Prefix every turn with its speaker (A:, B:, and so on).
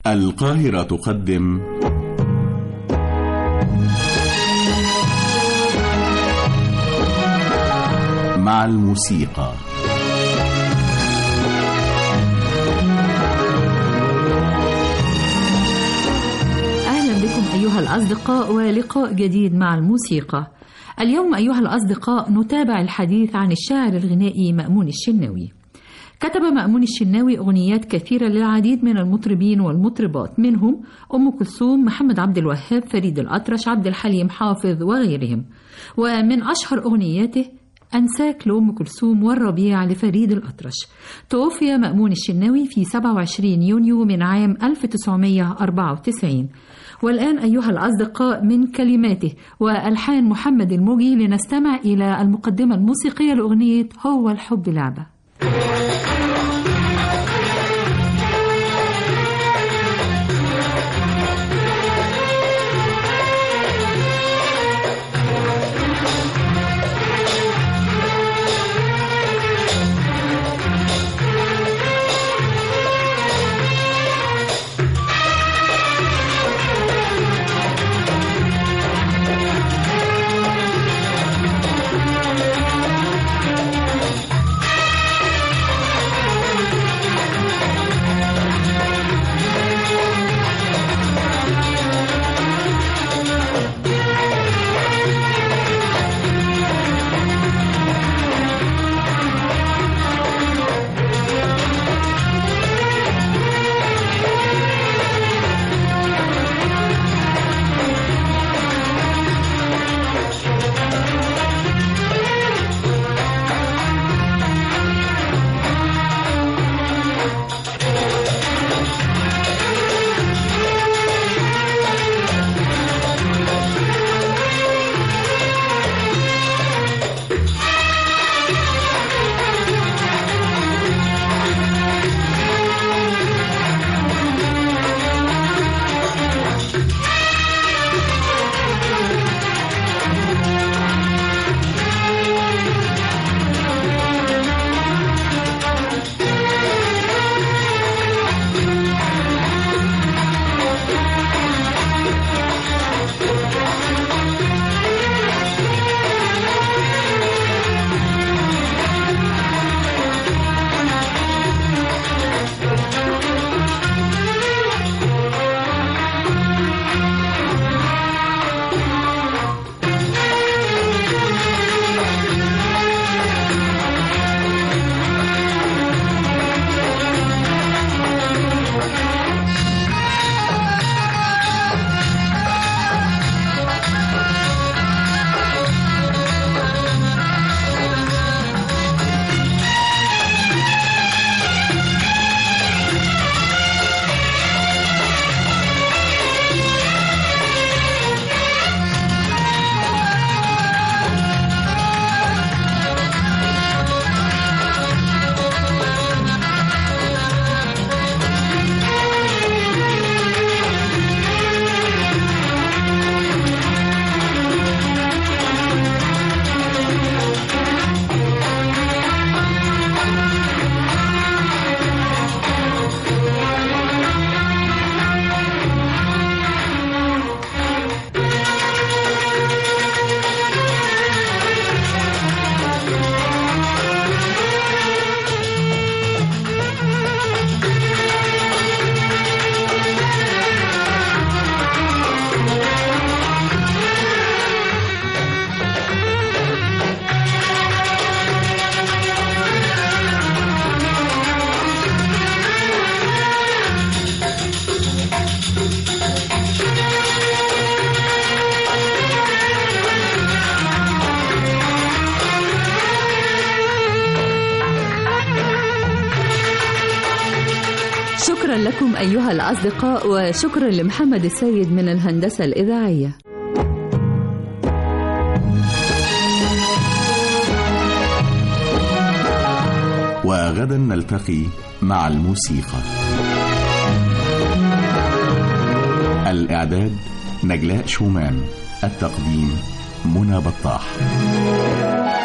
A: القاهرة تقدم مع الموسيقى.
B: أهلا بكم أيها الأصدقاء ولقاء جديد مع الموسيقى. اليوم أيها الأصدقاء نتابع الحديث عن الشاعر الغنائي مأمون الشناوي. كتب مأمون الشناوي أغنيات كثيرة للعديد من المطربين والمطربات، منهم أم كلثوم، محمد عبد الوهاب، فريد الأطرش، عبد الحليم حافظ وغيرهم. ومن أشهر أغنياته أنساك لأم كلثوم والربيع لفريد الأطرش. توفي مأمون الشناوي في 27 يونيو من عام 1994. والآن أيها الأصدقاء من كلماته وألحان محمد الموجي لنستمع إلى المقدمة الموسيقية لأغنية هو الحب لعبة. شكرا لكم أيها الأصدقاء، وشكرا لمحمد السيد من الهندسة الإذاعية.
A: وغدا نلتقي مع الموسيقى. الإعداد نجلاء شومان، التقديم منى بطاح.